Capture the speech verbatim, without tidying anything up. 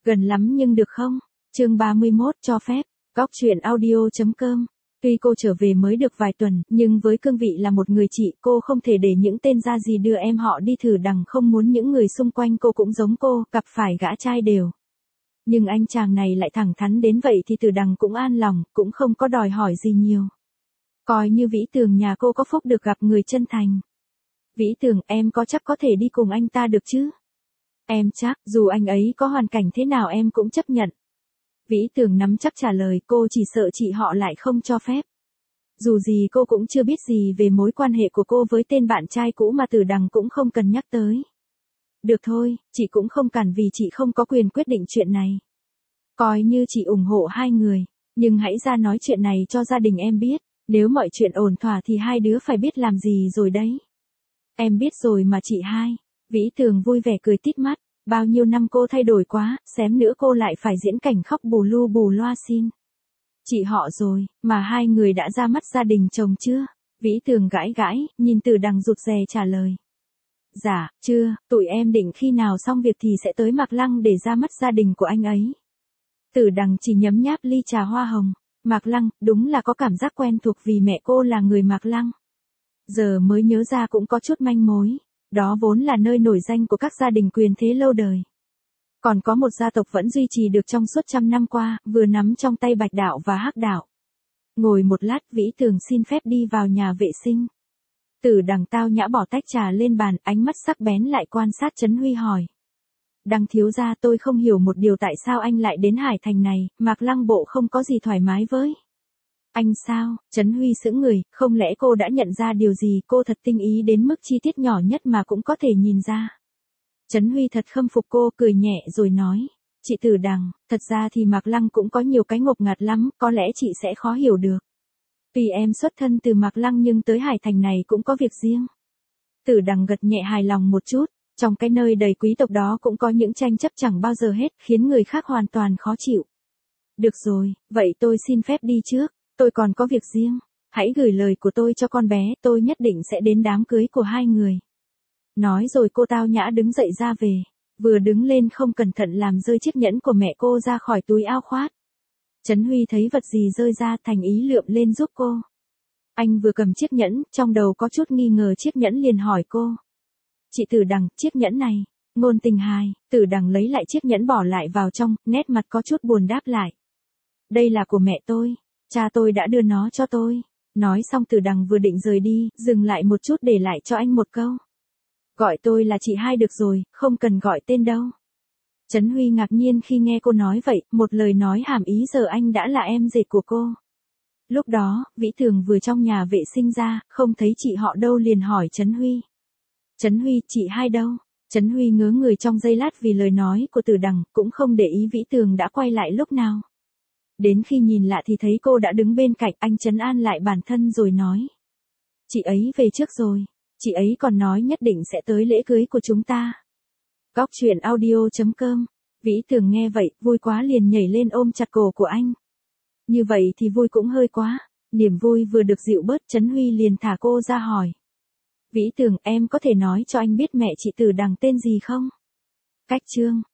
Gần lắm nhưng được không? Chương ba mươi mốt cho phép. Góc truyện audio.com. Tuy cô trở về mới được vài tuần, nhưng với cương vị là một người chị, cô không thể để những tên ra gì đưa em họ đi thử đằng, không muốn những người xung quanh cô cũng giống cô, gặp phải gã trai đều. Nhưng anh chàng này lại thẳng thắn đến vậy thì Từ Đằng cũng an lòng, cũng không có đòi hỏi gì nhiều. Coi như Vĩ Tường nhà cô có phúc được gặp người chân thành. Vĩ Tường, em có chắc có thể đi cùng anh ta được chứ? Em chắc, dù anh ấy có hoàn cảnh thế nào em cũng chấp nhận. Vĩ Tường nắm chắc trả lời, cô chỉ sợ chị họ lại không cho phép. Dù gì cô cũng chưa biết gì về mối quan hệ của cô với tên bạn trai cũ mà Từ Đằng cũng không cần nhắc tới. Được thôi, chị cũng không cản vì chị không có quyền quyết định chuyện này. Coi như chị ủng hộ hai người, nhưng hãy ra nói chuyện này cho gia đình em biết, nếu mọi chuyện ổn thỏa thì hai đứa phải biết làm gì rồi đấy. Em biết rồi mà chị hai. Vĩ Tường vui vẻ cười tít mắt, bao nhiêu năm cô thay đổi quá, xém nữa cô lại phải diễn cảnh khóc bù lu bù loa xin. Chị họ rồi, mà hai người đã ra mắt gia đình chồng chưa? Vĩ Tường gãi gãi, nhìn Từ Đằng rụt rè trả lời. Dạ, chưa, tụi em định khi nào xong việc thì sẽ tới Mạc Lăng để ra mắt gia đình của anh ấy. Từ Đằng chỉ nhấm nháp ly trà hoa hồng. Mạc Lăng, đúng là có cảm giác quen thuộc vì mẹ cô là người Mạc Lăng. Giờ mới nhớ ra cũng có chút manh mối. Đó vốn là nơi nổi danh của các gia đình quyền thế lâu đời. Còn có một gia tộc vẫn duy trì được trong suốt trăm năm qua, vừa nắm trong tay Bạch Đạo và Hắc Đạo. Ngồi một lát, Vĩ Tường xin phép đi vào nhà vệ sinh. Từ Đằng tao nhã bỏ tách trà lên bàn, ánh mắt sắc bén lại quan sát Trấn Huy hỏi. Đằng thiếu gia, tôi không hiểu một điều, tại sao anh lại đến Hải Thành này, Mạc Lăng bộ không có gì thoải mái với. Anh sao? Trấn Huy sững người, không lẽ cô đã nhận ra điều gì, cô thật tinh ý đến mức chi tiết nhỏ nhất mà cũng có thể nhìn ra. Trấn Huy thật khâm phục cô, cười nhẹ rồi nói. Chị Từ Đằng, thật ra thì Mạc Lăng cũng có nhiều cái ngột ngạt lắm, có lẽ chị sẽ khó hiểu được. Tuy em xuất thân từ Mạc Lăng nhưng tới Hải Thành này cũng có việc riêng. Từ Đằng gật nhẹ hài lòng một chút, trong cái nơi đầy quý tộc đó cũng có những tranh chấp chẳng bao giờ hết, khiến người khác hoàn toàn khó chịu. Được rồi, vậy tôi xin phép đi trước, tôi còn có việc riêng. Hãy gửi lời của tôi cho con bé, tôi nhất định sẽ đến đám cưới của hai người. Nói rồi cô tao nhã đứng dậy ra về, vừa đứng lên không cẩn thận làm rơi chiếc nhẫn của mẹ cô ra khỏi túi áo khoác. Trấn Huy thấy vật gì rơi ra thành ý lượm lên giúp cô. Anh vừa cầm chiếc nhẫn, trong đầu có chút nghi ngờ chiếc nhẫn liền hỏi cô. Chị Từ Đằng, chiếc nhẫn này, ngôn tình hài. Từ Đằng lấy lại chiếc nhẫn bỏ lại vào trong, nét mặt có chút buồn đáp lại. Đây là của mẹ tôi, cha tôi đã đưa nó cho tôi. Nói xong Từ Đằng vừa định rời đi, dừng lại một chút để lại cho anh một câu. Gọi tôi là chị hai được rồi, không cần gọi tên đâu. Trấn Huy ngạc nhiên khi nghe cô nói vậy, một lời nói hàm ý giờ anh đã là em rể của cô. Lúc đó, Vĩ Tường vừa trong nhà vệ sinh ra, không thấy chị họ đâu liền hỏi Trấn Huy. Trấn Huy, chị hai đâu? Trấn Huy ngớ người trong giây lát vì lời nói của Từ Đằng, cũng không để ý Vĩ Tường đã quay lại lúc nào. Đến khi nhìn lại thì thấy cô đã đứng bên cạnh, anh trấn an lại bản thân rồi nói. Chị ấy về trước rồi, chị ấy còn nói nhất định sẽ tới lễ cưới của chúng ta. Góc truyện audio.com. Vĩ Tường nghe vậy, vui quá liền nhảy lên ôm chặt cổ của anh. Như vậy thì vui cũng hơi quá. Niềm vui vừa được dịu bớt, Trấn Huy liền thả cô ra hỏi. Vĩ Tường, em có thể nói cho anh biết mẹ chị Từ Đằng tên gì không? Cách Trương.